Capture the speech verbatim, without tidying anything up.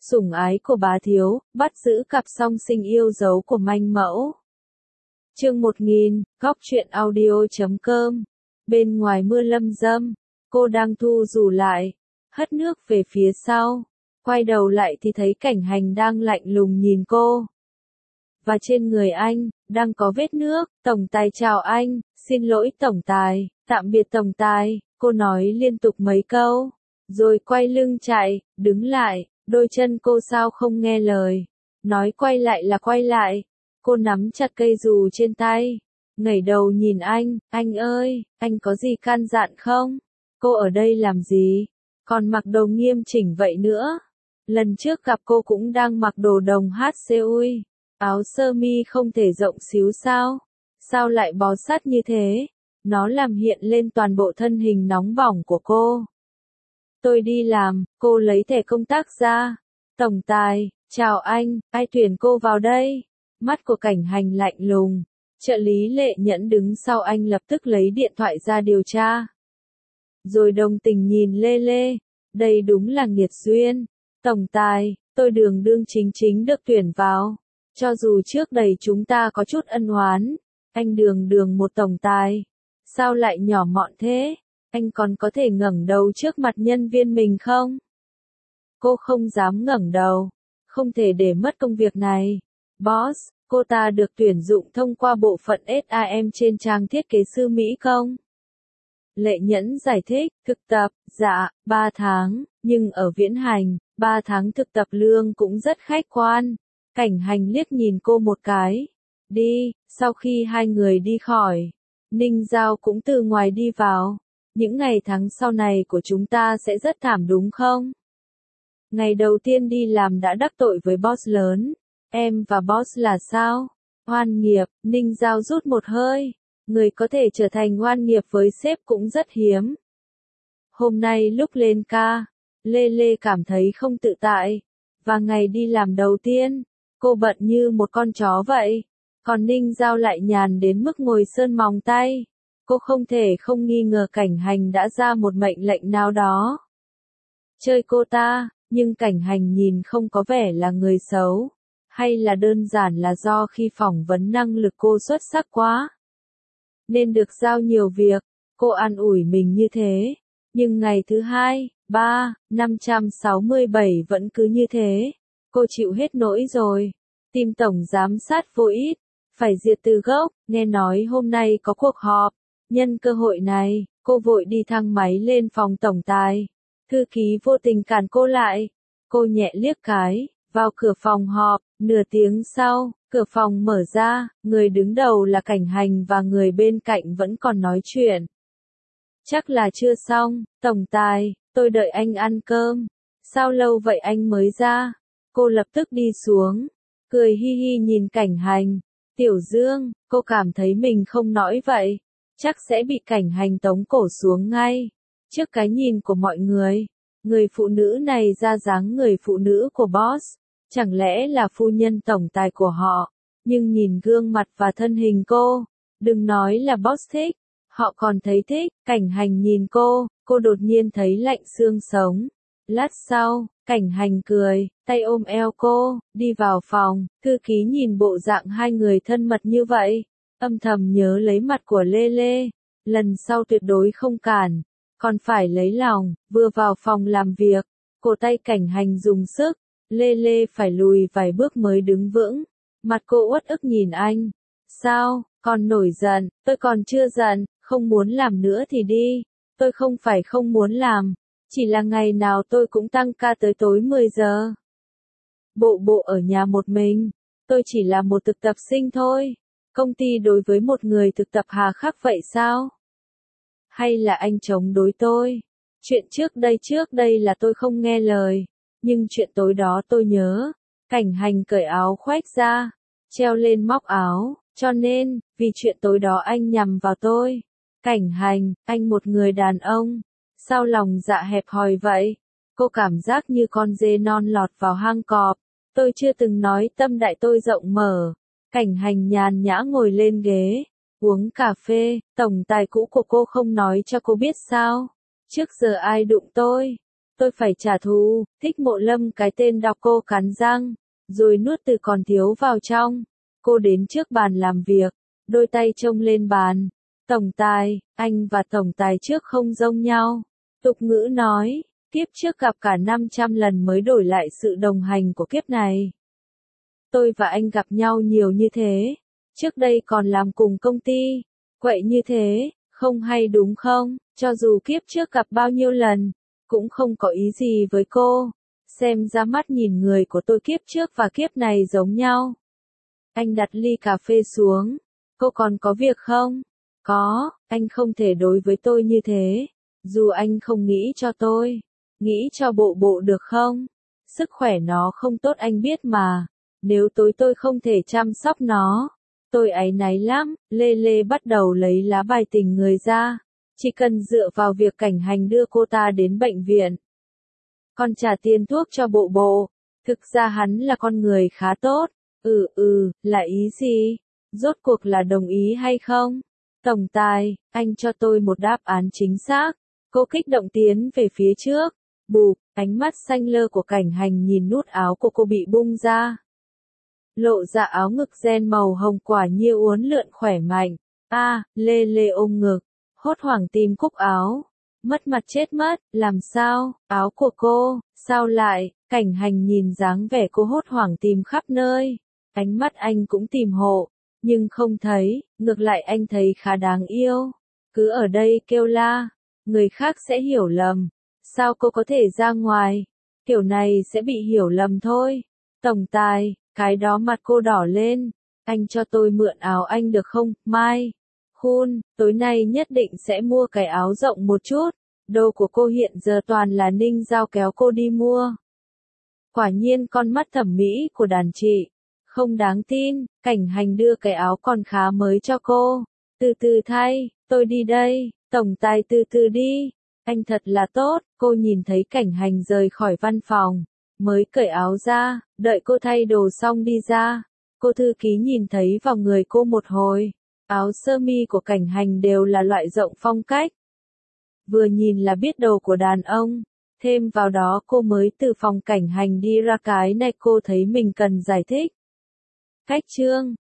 Sủng ái của bá thiếu, bắt giữ cặp song sinh yêu dấu của manh mẫu. Chương một nghìn, góc truyện audio chấm com. Bên ngoài mưa lâm dâm, cô đang thu dù lại, hất nước về phía sau, quay đầu lại thì thấy Cảnh Hành đang lạnh lùng nhìn cô. Và trên người anh, đang có vết nước. Tổng tài chào anh, xin lỗi tổng tài, tạm biệt tổng tài, cô nói liên tục mấy câu, rồi quay lưng chạy, đứng lại, đôi chân cô sao không nghe lời, nói quay lại là quay lại. Cô nắm chặt cây dù trên tay, ngẩng đầu nhìn anh, anh ơi, anh có gì căn dặn không? Cô ở đây làm gì? Còn mặc đồ nghiêm chỉnh vậy nữa. Lần trước gặp cô cũng đang mặc đồ đồng hát xê ui, áo sơ mi không thể rộng xíu sao? Sao lại bó sát như thế? Nó làm hiện lên toàn bộ thân hình nóng bỏng của cô. Tôi đi làm, cô lấy thẻ công tác ra. Tổng tài, chào anh, ai tuyển cô vào đây? Mắt của Cảnh Hành lạnh lùng. Trợ lý Lệ Nhẫn đứng sau anh lập tức lấy điện thoại ra điều tra. Rồi đồng tình nhìn Lê Lê. Đây đúng là nghiệt duyên. Tổng tài, tôi Đường Đương chính chính được tuyển vào. Cho dù trước đây chúng ta có chút ân oán. Anh Đường Đường một tổng tài. Sao lại nhỏ mọn thế? Anh còn có thể ngẩng đầu trước mặt nhân viên mình không? Cô không dám ngẩng đầu. Không thể để mất công việc này. Boss, cô ta được tuyển dụng thông qua bộ phận ét a em trên trang thiết kế sư Mỹ không? Lệ Nhẫn giải thích, thực tập, dạ, ba tháng, nhưng ở Viễn Hành, ba tháng thực tập lương cũng rất khách quan. Cảnh Hành liếc nhìn cô một cái. Đi, sau khi hai người đi khỏi, Ninh Giao cũng từ ngoài đi vào. Những ngày tháng sau này của chúng ta sẽ rất thảm đúng không? Ngày đầu tiên đi làm đã đắc tội với boss lớn. Em và boss là sao? Oan nghiệp, Ninh Giao rút một hơi. Người có thể trở thành oan nghiệp với sếp cũng rất hiếm. Hôm nay lúc lên ca, Lê Lê cảm thấy không tự tại. Và ngày đi làm đầu tiên, cô bận như một con chó vậy. Còn Ninh Giao lại nhàn đến mức ngồi sơn móng tay. Cô không thể không nghi ngờ Cảnh Hành đã ra một mệnh lệnh nào đó. Chơi cô ta, nhưng Cảnh Hành nhìn không có vẻ là người xấu. Hay là đơn giản là do khi phỏng vấn năng lực cô xuất sắc quá, nên được giao nhiều việc, cô an ủi mình như thế. Nhưng ngày thứ hai, ba, năm trăm sáu mươi bảy vẫn cứ như thế. Cô chịu hết nỗi rồi. Team tổng giám sát vô ích, phải diệt từ gốc. Nghe nói hôm nay có cuộc họp. Nhân cơ hội này, cô vội đi thang máy lên phòng tổng tài. Thư ký vô tình cản cô lại. Cô nhẹ liếc cái, vào cửa phòng họp. Nửa tiếng sau, cửa phòng mở ra, người đứng đầu là Cảnh Hành và người bên cạnh vẫn còn nói chuyện. Chắc là chưa xong, tổng tài, tôi đợi anh ăn cơm. Sao lâu vậy anh mới ra? Cô lập tức đi xuống, cười hi hi nhìn Cảnh Hành. Tiểu Dương, cô cảm thấy mình không nói vậy, chắc sẽ bị Cảnh Hành tống cổ xuống ngay. Trước cái nhìn của mọi người, người phụ nữ này ra dáng người phụ nữ của boss. Chẳng lẽ là phu nhân tổng tài của họ, nhưng nhìn gương mặt và thân hình cô, đừng nói là boss thích, họ còn thấy thích. Cảnh Hành nhìn cô, cô đột nhiên thấy lạnh xương sống. Lát sau, Cảnh Hành cười, tay ôm eo cô, đi vào phòng. Thư ký nhìn bộ dạng hai người thân mật như vậy, âm thầm nhớ lấy mặt của Lê Lê, lần sau tuyệt đối không cản, còn phải lấy lòng. Vừa vào phòng làm việc, cổ tay Cảnh Hành dùng sức. Lê Lê phải lùi vài bước mới đứng vững. Mặt cô uất ức nhìn anh. Sao, còn nổi giận? Tôi còn chưa giận, không muốn làm nữa thì đi. Tôi không phải không muốn làm. Chỉ là ngày nào tôi cũng tăng ca tới tối mười giờ. Bộ bộ ở nhà một mình. Tôi chỉ là một thực tập sinh thôi. Công ty đối với một người thực tập hà khắc vậy sao? Hay là anh chống đối tôi? Chuyện trước đây trước đây là tôi không nghe lời. Nhưng chuyện tối đó tôi nhớ. Cảnh Hành cởi áo khoác ra, treo lên móc áo, cho nên, vì chuyện tối đó anh nhằm vào tôi. Cảnh Hành, anh một người đàn ông, sao lòng dạ hẹp hòi vậy? Cô cảm giác như con dê non lọt vào hang cọp. Tôi chưa từng nói tâm đại tôi rộng mở. Cảnh Hành nhàn nhã ngồi lên ghế, uống cà phê. Tổng tài cũ của cô không nói cho cô biết sao? Trước giờ ai đụng tôi? tôi phải trả thù. Thích Mộ Lâm cái tên đọc cô cắn răng, rồi nuốt từ còn thiếu vào trong. Cô đến trước bàn làm việc, đôi tay trông lên bàn. Tổng tài, anh và tổng tài trước không giống nhau. Tục ngữ nói, kiếp trước gặp cả năm trăm lần mới đổi lại sự đồng hành của kiếp này. Tôi và anh gặp nhau nhiều như thế, trước đây còn làm cùng công ty, quậy như thế, không hay đúng không? Cho dù kiếp trước gặp bao nhiêu lần, cũng không có ý gì với cô. Xem ra mắt nhìn người của tôi kiếp trước và kiếp này giống nhau. Anh đặt ly cà phê xuống. Cô còn có việc không? Có, anh không thể đối với tôi như thế. Dù anh không nghĩ cho tôi, nghĩ cho bộ bộ được không? Sức khỏe nó không tốt anh biết mà. Nếu tối tôi không thể chăm sóc nó, tôi áy náy lắm. Lê Lê bắt đầu lấy lá bài tình người ra. Chỉ cần dựa vào việc Cảnh Hành đưa cô ta đến bệnh viện, còn trả tiền thuốc cho bộ bộ. Thực ra hắn là con người khá tốt. Ừ ừ, là ý gì? Rốt cuộc là đồng ý hay không? Tổng tài, anh cho tôi một đáp án chính xác. Cô kích động tiến về phía trước. Bụp, ánh mắt xanh lơ của Cảnh Hành nhìn nút áo của cô bị bung ra. Lộ ra áo ngực ren màu hồng quả nhiên uốn lượn khỏe mạnh. A, à, Lê Lê ôm ngực, hốt hoảng tìm cúc áo. Mất mặt chết mất, làm sao? Áo của cô, sao lại? Cảnh Hành nhìn dáng vẻ cô hốt hoảng tìm khắp nơi. Ánh mắt anh cũng tìm hộ, nhưng không thấy, ngược lại anh thấy khá đáng yêu. Cứ ở đây kêu la, người khác sẽ hiểu lầm. Sao cô có thể ra ngoài? Kiểu này sẽ bị hiểu lầm thôi. Tổng tài, cái đó mặt cô đỏ lên. Anh cho tôi mượn áo anh được không, Mai? Khun, tối nay nhất định sẽ mua cái áo rộng một chút. Đồ của cô hiện giờ toàn là Ninh Giao kéo cô đi mua. Quả nhiên con mắt thẩm mỹ của đàn chị. Không đáng tin, Cảnh Hành đưa cái áo còn khá mới cho cô. Từ từ thay, tôi đi đây, tổng tài từ từ đi. Anh thật là tốt, cô nhìn thấy Cảnh Hành rời khỏi văn phòng, mới cởi áo ra, đợi cô thay đồ xong đi ra. Cô thư ký nhìn thấy vào người cô một hồi, áo sơ mi của Cảnh Hành đều là loại rộng phong cách. Vừa nhìn là biết đồ của đàn ông, thêm vào đó cô mới từ phòng Cảnh Hành đi ra cái này cô thấy mình cần giải thích. Cách chương